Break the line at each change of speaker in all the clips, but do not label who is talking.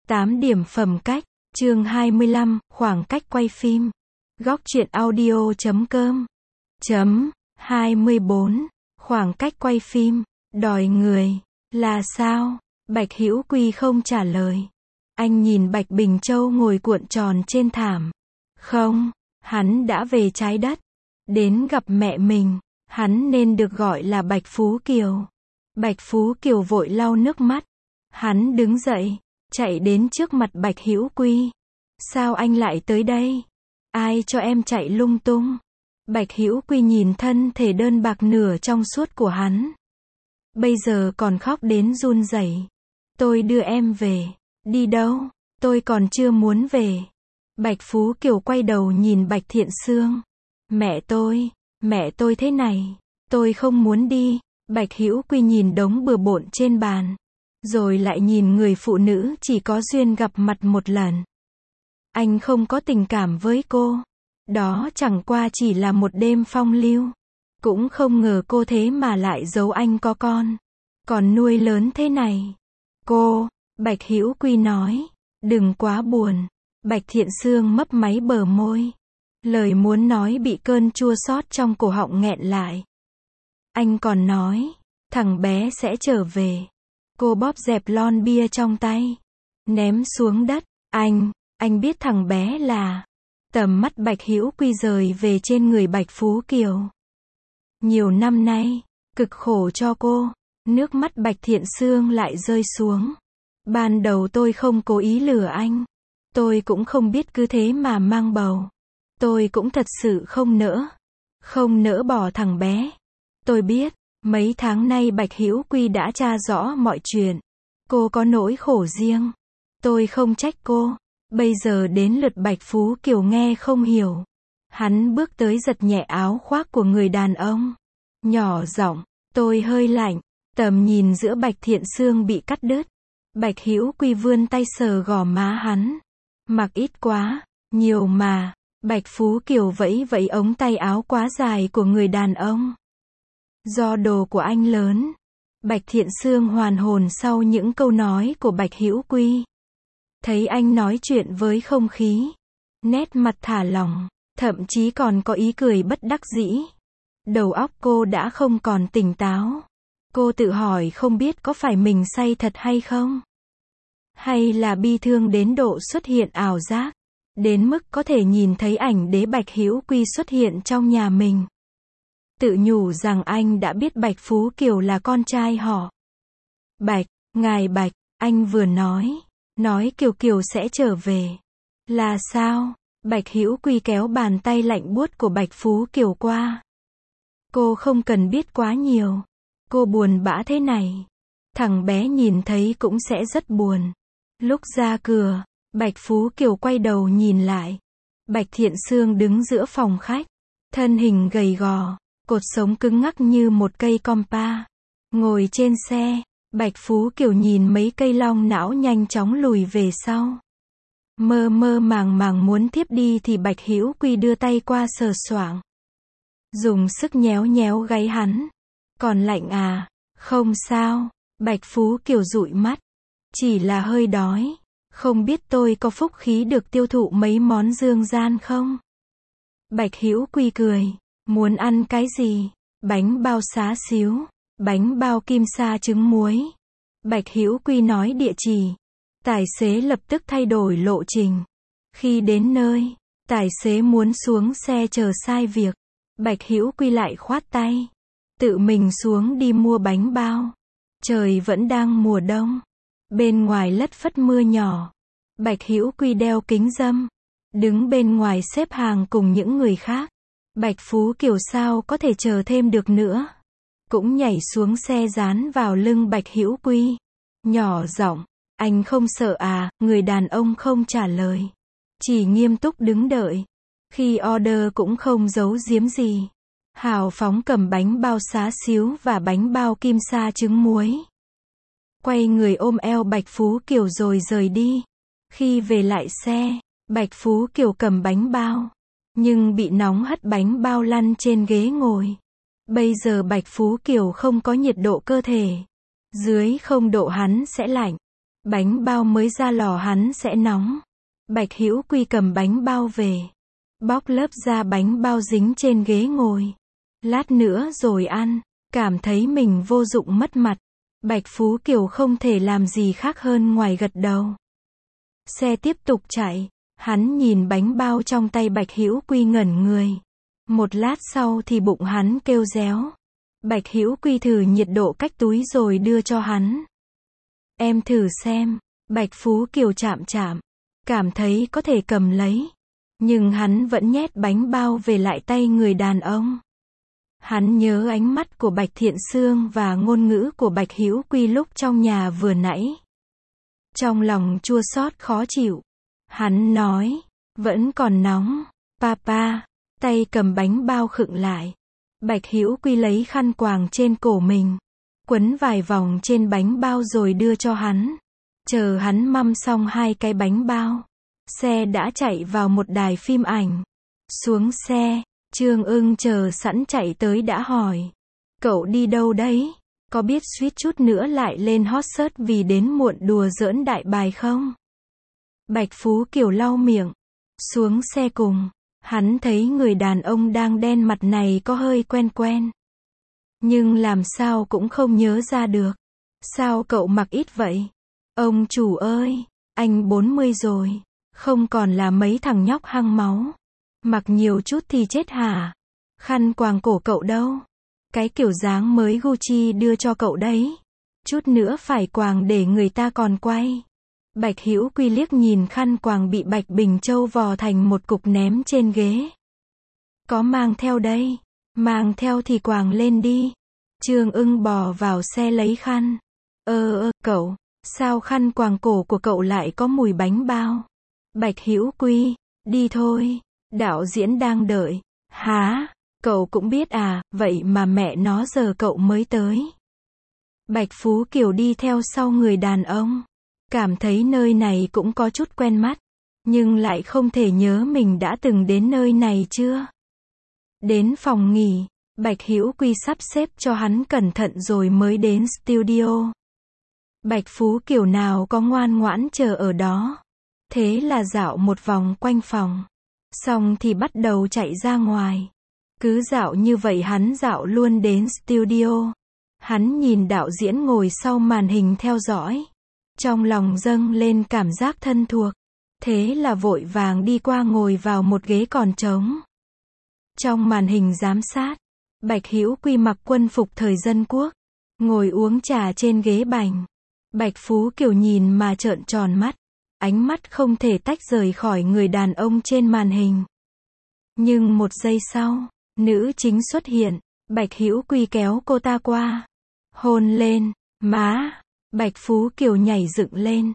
8 điểm phẩm cách, chương 25, khoảng cách quay phim. Góc truyện audio.com 24. Khoảng cách quay phim, đòi người, là sao? Bạch Hữu Quy không trả lời. Anh nhìn Bạch Bình Châu ngồi cuộn tròn trên thảm. Không, hắn đã về trái đất. Đến gặp mẹ mình, hắn nên được gọi là Bạch Phú Kiều. Bạch Phú Kiều vội lau nước mắt. Hắn đứng dậy, chạy đến trước mặt Bạch Hữu Quy. Sao anh lại tới đây? Ai cho em chạy lung tung? Bạch Hữu Quy nhìn thân thể đơn bạc nửa trong suốt của hắn. Bây giờ còn khóc đến run rẩy. Tôi đưa em về. Đi đâu? Tôi còn chưa muốn về. Bạch Phú Kiều quay đầu nhìn Bạch Thiện Sương. Mẹ tôi thế này. Tôi không muốn đi. Bạch Hữu Quy nhìn đống bừa bộn trên bàn. Rồi lại nhìn người phụ nữ chỉ có duyên gặp mặt một lần. Anh không có tình cảm với cô. Đó chẳng qua chỉ là một đêm phong lưu. Cũng không ngờ cô thế mà lại giấu anh có con. Còn nuôi lớn thế này. Bạch Hữu Quy nói. Đừng quá buồn. Bạch Thiện Sương mấp máy bờ môi. Lời muốn nói bị cơn chua xót trong cổ họng nghẹn lại. Anh còn nói, thằng bé sẽ trở về. Cô bóp dẹp lon bia trong tay. Ném xuống đất. Anh biết thằng bé là... Tầm mắt Bạch Hữu Quy rời về trên người Bạch Phú Kiều. Nhiều năm nay, cực khổ cho cô. Nước mắt Bạch Thiện Sương lại rơi xuống. Ban đầu tôi không cố ý lừa anh. Tôi cũng không biết cứ thế mà mang bầu. Tôi cũng thật sự không nỡ bỏ thằng bé. Tôi biết, mấy tháng nay Bạch Hữu Quy đã tra rõ mọi chuyện. Cô có nỗi khổ riêng. Tôi không trách cô. Bây giờ đến lượt Bạch Phú Kiều nghe không hiểu. Hắn bước tới giật nhẹ áo khoác của người đàn ông. Nhỏ giọng, tôi hơi lạnh. Tầm nhìn giữa Bạch Thiện Sương bị cắt đứt. Bạch Hữu Quy vươn tay sờ gò má hắn. Mặc ít quá, nhiều mà. Bạch Phú Kiều vẫy vẫy ống tay áo quá dài của người đàn ông. Do đồ của anh lớn. Bạch Thiện Sương hoàn hồn sau những câu nói của Bạch Hữu Quy. Thấy anh nói chuyện với không khí. Nét mặt thả lỏng, thậm chí còn có ý cười bất đắc dĩ. Đầu óc cô đã không còn tỉnh táo. Cô tự hỏi không biết có phải mình say thật hay không? Hay là bi thương đến độ xuất hiện ảo giác? Đến mức có thể nhìn thấy ảnh đế Bạch Hữu Quy xuất hiện trong nhà mình. Tự nhủ rằng anh đã biết Bạch Phú Kiều là con trai họ. Ngài Bạch, anh vừa nói Kiều Kiều sẽ trở về. Là sao? Bạch Hữu Quy kéo bàn tay lạnh buốt của Bạch Phú Kiều qua. Cô không cần biết quá nhiều. Cô buồn bã thế này. Thằng bé nhìn thấy cũng sẽ rất buồn. Lúc ra cửa, Bạch Phú Kiều quay đầu nhìn lại. Bạch Thiện Sương đứng giữa phòng khách. Thân hình gầy gò, cột sống cứng ngắc như một cây compa. Ngồi trên xe, Bạch Phú Kiều nhìn mấy cây long não nhanh chóng lùi về sau. Mơ mơ màng màng muốn thiếp đi thì Bạch Hữu Quy đưa tay qua sờ soạng. Dùng sức nhéo nhéo gáy hắn. Còn lạnh à? Không sao. Bạch Phú Kiều dụi mắt. Chỉ là hơi đói. Không biết tôi có phúc khí được tiêu thụ mấy món dương gian không? Bạch Hữu Quy cười. Muốn ăn cái gì? Bánh bao xá xíu. Bánh bao kim sa trứng muối. Bạch Hữu Quy nói địa chỉ. Tài xế lập tức thay đổi lộ trình. Khi đến nơi, tài xế muốn xuống xe chờ sai việc. Bạch Hữu Quy lại khoát tay. Tự mình xuống đi mua bánh bao. Trời vẫn đang mùa đông. Bên ngoài lất phất mưa nhỏ. Bạch Hữu Quy đeo kính râm. Đứng bên ngoài xếp hàng cùng những người khác. Bạch Phú Kiều sao có thể chờ thêm được nữa. Cũng nhảy xuống xe dán vào lưng Bạch Hữu Quy. Nhỏ giọng, anh không sợ à? Người đàn ông không trả lời. Chỉ nghiêm túc đứng đợi. Khi order cũng không giấu giếm gì. Hào phóng cầm bánh bao xá xíu và bánh bao kim sa trứng muối. Quay người ôm eo Bạch Phú Kiều rồi rời đi. Khi về lại xe, Bạch Phú Kiều cầm bánh bao. Nhưng bị nóng hất bánh bao lăn trên ghế ngồi. Bây giờ Bạch Phú Kiều không có nhiệt độ cơ thể. Dưới 0 độ hắn sẽ lạnh. Bánh bao mới ra lò hắn sẽ nóng. Bạch Hữu Quy cầm bánh bao về. Bóc lớp da bánh bao dính trên ghế ngồi. Lát nữa rồi ăn. Cảm thấy mình vô dụng mất mặt. Bạch Phú Kiều không thể làm gì khác hơn ngoài gật đầu. Xe tiếp tục chạy. Hắn nhìn bánh bao trong tay Bạch Hữu Quy ngẩn người. Một lát sau thì bụng hắn kêu réo. Bạch Hữu Quy thử nhiệt độ cách túi rồi đưa cho hắn. Em thử xem. Bạch Phú Kiều chạm chạm. Cảm thấy có thể cầm lấy. Nhưng hắn vẫn nhét bánh bao về lại tay người đàn ông. Hắn nhớ ánh mắt của Bạch Thiện Sương và ngôn ngữ của Bạch Hữu Quy lúc trong nhà vừa nãy. Trong lòng chua xót khó chịu. Hắn nói, vẫn còn nóng. Papa, tay cầm bánh bao khựng lại. Bạch Hữu Quy lấy khăn quàng trên cổ mình. Quấn vài vòng trên bánh bao rồi đưa cho hắn. Chờ hắn măm xong 2 cái bánh bao. Xe đã chạy vào một đài phim ảnh. Xuống xe, Trương Ưng chờ sẵn chạy tới đã hỏi. Cậu đi đâu đấy? Có biết suýt chút nữa lại lên hot search vì đến muộn đùa giỡn đại bài không? Bạch Phú Kiều lau miệng. Xuống xe cùng. Hắn thấy người đàn ông đang đen mặt này có hơi quen quen. Nhưng làm sao cũng không nhớ ra được. Sao cậu mặc ít vậy? Ông chủ ơi, anh 40 rồi. Không còn là mấy thằng nhóc hăng máu. Mặc nhiều chút thì chết hả? Khăn quàng cổ cậu đâu? Cái kiểu dáng mới Gucci đưa cho cậu đấy. Chút nữa phải quàng để người ta còn quay. Bạch Hữu Quy liếc nhìn khăn quàng bị Bạch Bình Châu vò thành một cục ném trên ghế. Có mang theo đây. Mang theo thì quàng lên đi. Trương Ưng bò vào xe lấy khăn. Cậu, sao khăn quàng cổ của cậu lại có mùi bánh bao? Bạch Hữu Quy, đi thôi. Đạo diễn đang đợi. Hả? Cậu cũng biết à, vậy mà mẹ nó giờ cậu mới tới. Bạch Phú Kiều đi theo sau người đàn ông. Cảm thấy nơi này cũng có chút quen mắt. Nhưng lại không thể nhớ mình đã từng đến nơi này chưa. Đến phòng nghỉ, Bạch Hữu Quy sắp xếp cho hắn cẩn thận rồi mới đến studio. Bạch Phú Kiều nào có ngoan ngoãn chờ ở đó. Thế là dạo một vòng quanh phòng. Xong thì bắt đầu chạy ra ngoài. Cứ dạo như vậy hắn dạo luôn đến studio. Hắn nhìn đạo diễn ngồi sau màn hình theo dõi. Trong lòng dâng lên cảm giác thân thuộc. Thế là vội vàng đi qua ngồi vào một ghế còn trống. Trong màn hình giám sát, Bạch Hữu Quy mặc quân phục thời dân quốc. Ngồi uống trà trên ghế bành. Bạch Phú Kiều nhìn mà trợn tròn mắt. Ánh mắt không thể tách rời khỏi người đàn ông trên màn hình. Nhưng một giây sau, nữ chính xuất hiện. Bạch Hữu Quy kéo cô ta qua. Hôn lên, má. Bạch Phú Kiều nhảy dựng lên.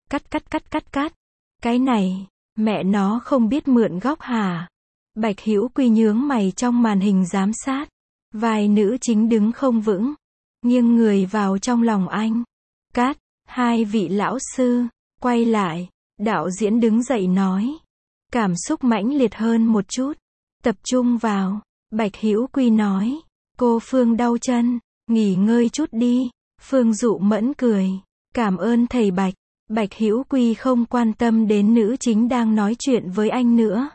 Cắt. Cái này, mẹ nó không biết mượn góc hả? Bạch Hữu Quy nhướng mày trong màn hình giám sát. Vai nữ chính đứng không vững. Nghiêng người vào trong lòng anh. Cắt, 2 vị lão sư. Quay lại, đạo diễn đứng dậy nói. Cảm xúc mãnh liệt hơn một chút. Tập trung vào. Bạch Hữu Quy nói. Cô Phương đau chân. Nghỉ ngơi chút đi. Phương Dụ Mẫn cười. Cảm ơn thầy Bạch. Bạch Hữu Quy không quan tâm đến nữ chính đang nói chuyện với anh nữa.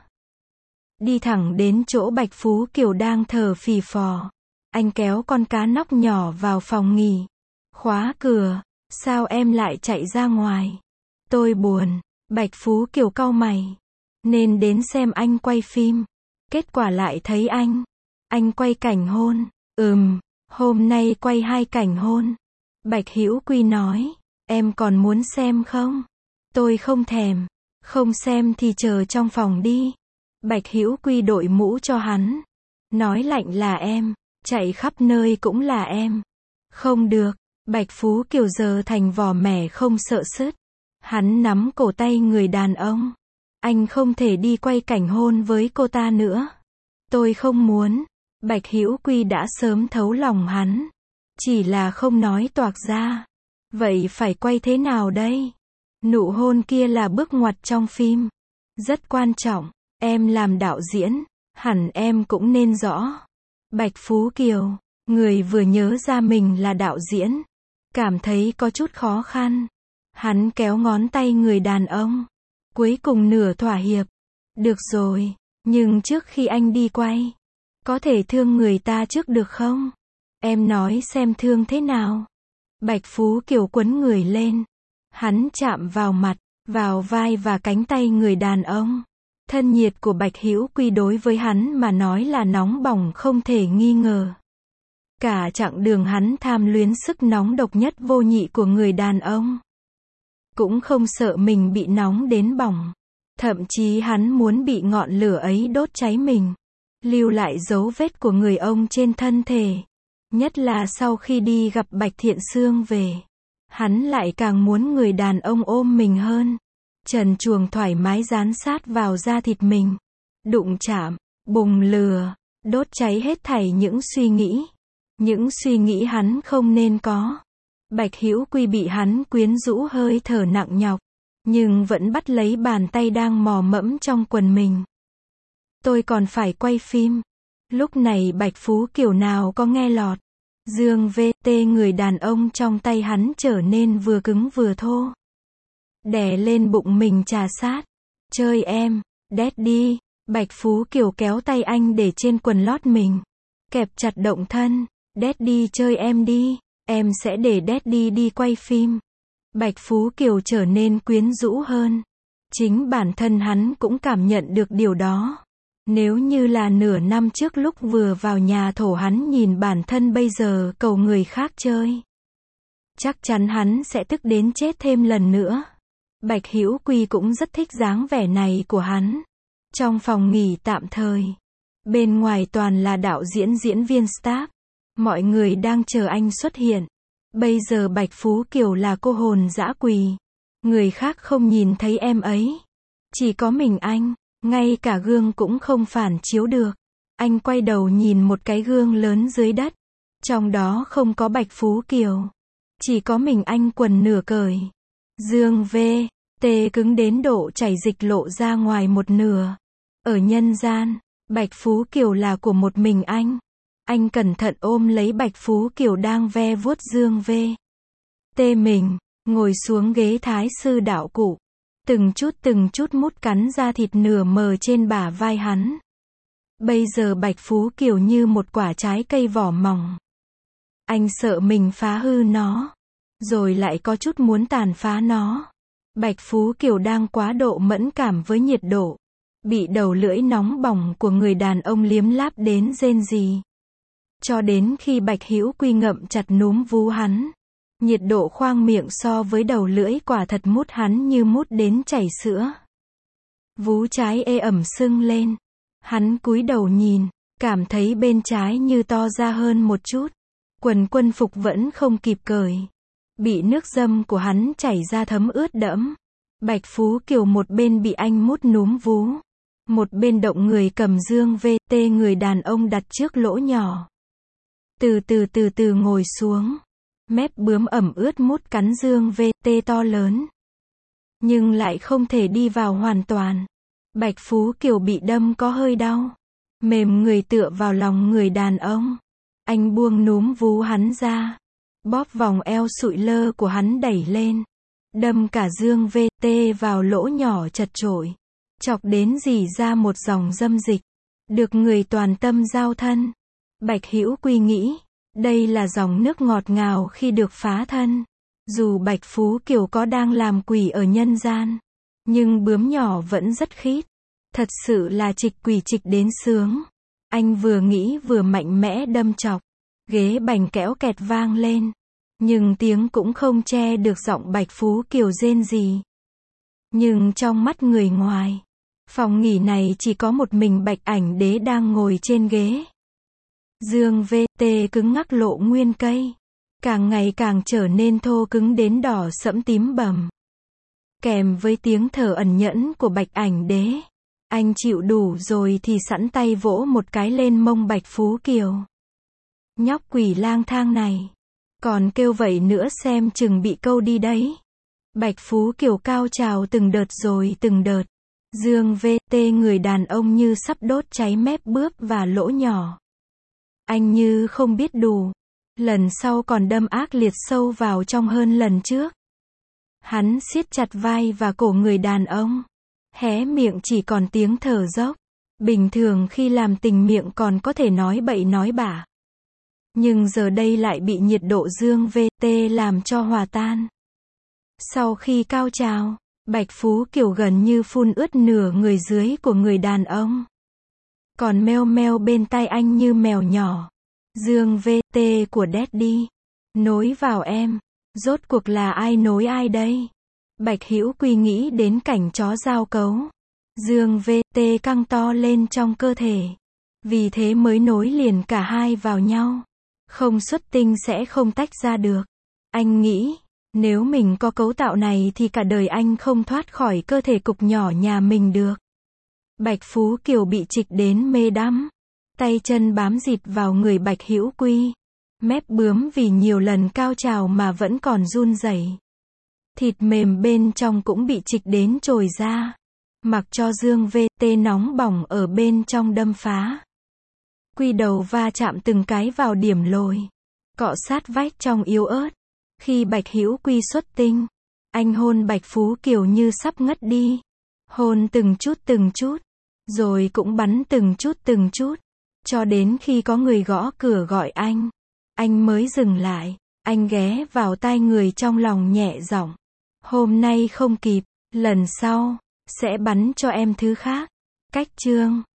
Đi thẳng đến chỗ Bạch Phú Kiều đang thở phì phò. Anh kéo con cá nóc nhỏ vào phòng nghỉ. Khóa cửa. Sao em lại chạy ra ngoài? Tôi buồn. Bạch Phú Kiều cau mày. Nên đến xem anh quay phim. Kết quả lại thấy anh quay cảnh hôn. Hôm nay quay 2 cảnh hôn. Bạch Hữu Quy nói. Em còn muốn xem không? Tôi không thèm. Không xem thì chờ trong phòng đi. Bạch Hữu Quy đội mũ cho hắn. Nói lạnh là em. Chạy khắp nơi cũng là em. Không được. Bạch Phú Kiều giờ thành vỏ mẻ không sợ sứt. Hắn nắm cổ tay người đàn ông. Anh không thể đi quay cảnh hôn với cô ta nữa. Tôi không muốn. Bạch Hữu Quy đã sớm thấu lòng hắn. Chỉ là không nói toạc ra. Vậy phải quay thế nào đây? Nụ hôn kia là bước ngoặt trong phim. Rất quan trọng. Em làm đạo diễn. Hẳn em cũng nên rõ. Bạch Phú Kiều. Người vừa nhớ ra mình là đạo diễn. Cảm thấy có chút khó khăn. Hắn kéo ngón tay người đàn ông. Cuối cùng nửa thỏa hiệp. Được rồi, nhưng trước khi anh đi quay, có thể thương người ta trước được không? Em nói xem thương thế nào. Bạch Phú Kiều quấn người lên. Hắn chạm vào mặt, vào vai và cánh tay người đàn ông. Thân nhiệt của Bạch Hữu Quy đối với hắn mà nói là nóng bỏng không thể nghi ngờ. Cả chặng đường hắn tham luyến sức nóng độc nhất vô nhị của người đàn ông. Cũng không sợ mình bị nóng đến bỏng. Thậm chí hắn muốn bị ngọn lửa ấy đốt cháy mình. Lưu lại dấu vết của người ông trên thân thể. Nhất là sau khi đi gặp Bạch Thiện Sương về. Hắn lại càng muốn người đàn ông ôm mình hơn. Trần truồng thoải mái dán sát vào da thịt mình. Đụng chạm, bùng lửa, đốt cháy hết thảy những suy nghĩ. Những suy nghĩ hắn không nên có. Bạch Hữu Quy bị hắn quyến rũ hơi thở nặng nhọc. Nhưng vẫn bắt lấy bàn tay đang mò mẫm trong quần mình. Tôi còn phải quay phim. Lúc này Bạch Phú Kiều nào có nghe lọt. Dương VT người đàn ông trong tay hắn trở nên vừa cứng vừa thô. Đè lên bụng mình trà sát. Chơi em, Daddy. Bạch Phú Kiều kéo tay anh để trên quần lót mình. Kẹp chặt động thân. Daddy chơi em đi. Em sẽ để Daddy đi quay phim. Bạch Phú Kiều trở nên quyến rũ hơn. Chính bản thân hắn cũng cảm nhận được điều đó. Nếu như là nửa năm trước lúc vừa vào nhà thổ hắn nhìn bản thân bây giờ cầu người khác chơi. Chắc chắn hắn sẽ tức đến chết thêm lần nữa. Bạch Hữu Quy cũng rất thích dáng vẻ này của hắn. Trong phòng nghỉ tạm thời. Bên ngoài toàn là đạo diễn diễn viên staff. Mọi người đang chờ anh xuất hiện. Bây giờ Bạch Phú Kiều là cô hồn dã quỳ. Người khác không nhìn thấy em ấy. Chỉ có mình anh. Ngay cả gương cũng không phản chiếu được. Anh quay đầu nhìn một cái gương lớn dưới đất. Trong đó không có Bạch Phú Kiều. Chỉ có mình anh quần nửa cởi. Dương VT cứng đến độ chảy dịch lộ ra ngoài một nửa. Ở nhân gian, Bạch Phú Kiều là của một mình anh. Anh cẩn thận ôm lấy Bạch Phú Kiều đang ve vuốt Dương VT mình. Ngồi xuống ghế thái sư đạo cụ. Từng chút mút cắn da thịt nửa mờ trên bả vai hắn. Bây giờ Bạch Phú Kiều như một quả trái cây vỏ mỏng. Anh sợ mình phá hư nó. Rồi lại có chút muốn tàn phá nó. Bạch Phú Kiều đang quá độ mẫn cảm với nhiệt độ. Bị đầu lưỡi nóng bỏng của người đàn ông liếm láp đến rên rỉ. Cho đến khi Bạch Hữu Quy ngậm chặt núm vú hắn. Nhiệt độ khoang miệng so với đầu lưỡi quả thật mút hắn như mút đến chảy sữa. Vú trái ê ẩm sưng lên. Hắn cúi đầu nhìn, cảm thấy bên trái như to ra hơn một chút. Quần quân phục vẫn không kịp cởi. Bị nước dâm của hắn chảy ra thấm ướt đẫm. Bạch Phú Kiều một bên bị anh mút núm vú. Một bên động người cầm Dương VT người đàn ông đặt trước lỗ nhỏ. Từ từ ngồi xuống. Mép bướm ẩm ướt mút cắn Dương VT to lớn. Nhưng lại không thể đi vào hoàn toàn. Bạch Phú Kiều bị đâm có hơi đau. Mềm người tựa vào lòng người đàn ông. Anh buông núm vú hắn ra. Bóp vòng eo sụi lơ của hắn đẩy lên. Đâm cả Dương VT vào lỗ nhỏ chật chội. Chọc đến rỉ ra một dòng dâm dịch. Được người toàn tâm giao thân. Bạch Hữu Quy nghĩ. Đây là dòng nước ngọt ngào khi được phá thân. Dù Bạch Phú Kiều có đang làm quỷ ở nhân gian. Nhưng bướm nhỏ vẫn rất khít. Thật sự là trịch quỷ trịch đến sướng. Anh vừa nghĩ vừa mạnh mẽ đâm chọc. Ghế bành kẽo kẹt vang lên. Nhưng tiếng cũng không che được giọng Bạch Phú Kiều rên rỉ. Nhưng trong mắt người ngoài. Phòng nghỉ này chỉ có một mình Bạch Ảnh Đế đang ngồi trên ghế. Dương VT cứng ngắc lộ nguyên cây. Càng ngày càng trở nên thô cứng đến đỏ sẫm tím bầm. Kèm với tiếng thở ẩn nhẫn của Bạch Ảnh Đế. Anh chịu đủ rồi thì sẵn tay vỗ một cái lên mông Bạch Phú Kiều. Nhóc quỷ lang thang này. Còn kêu vậy nữa xem chừng bị câu đi đấy. Bạch Phú Kiều cao trào từng đợt rồi từng đợt. Dương VT người đàn ông như sắp đốt cháy mép bướp và lỗ nhỏ. Anh như không biết đủ. Lần sau còn đâm ác liệt sâu vào trong hơn lần trước. Hắn siết chặt vai và cổ người đàn ông. Hé miệng chỉ còn tiếng thở dốc. Bình thường khi làm tình miệng còn có thể nói bậy nói bạ. Nhưng giờ đây lại bị nhiệt độ dương VT làm cho hòa tan. Sau khi cao trào, Bạch Phú Kiều gần như phun ướt nửa người dưới của người đàn ông. Còn meo meo bên tai anh như mèo nhỏ. Dương VT của Daddy. Nối vào em. Rốt cuộc là ai nối ai đây? Bạch Hữu Quy nghĩ đến cảnh chó giao cấu. Dương VT căng to lên trong cơ thể. Vì thế mới nối liền cả hai vào nhau. Không xuất tinh sẽ không tách ra được. Anh nghĩ, nếu mình có cấu tạo này thì cả đời anh không thoát khỏi cơ thể cục nhỏ nhà mình được. Bạch Phú Kiều bị trịch đến mê đắm. Tay chân bám dịt vào người Bạch Hữu Quy. Mép bướm vì nhiều lần cao trào mà vẫn còn run rẩy. Thịt mềm bên trong cũng bị trịch đến trồi ra. Mặc cho Dương VT nóng bỏng ở bên trong đâm phá. Quy đầu va chạm từng cái vào điểm lồi. Cọ sát vách trong yếu ớt. Khi Bạch Hữu Quy xuất tinh, anh hôn Bạch Phú Kiều như sắp ngất đi. Hôn từng chút, rồi cũng bắn từng chút, cho đến khi có người gõ cửa gọi anh mới dừng lại. Anh ghé vào tai người trong lòng nhẹ giọng. Hôm nay không kịp, lần sau, sẽ bắn cho em thứ khác. Cách chương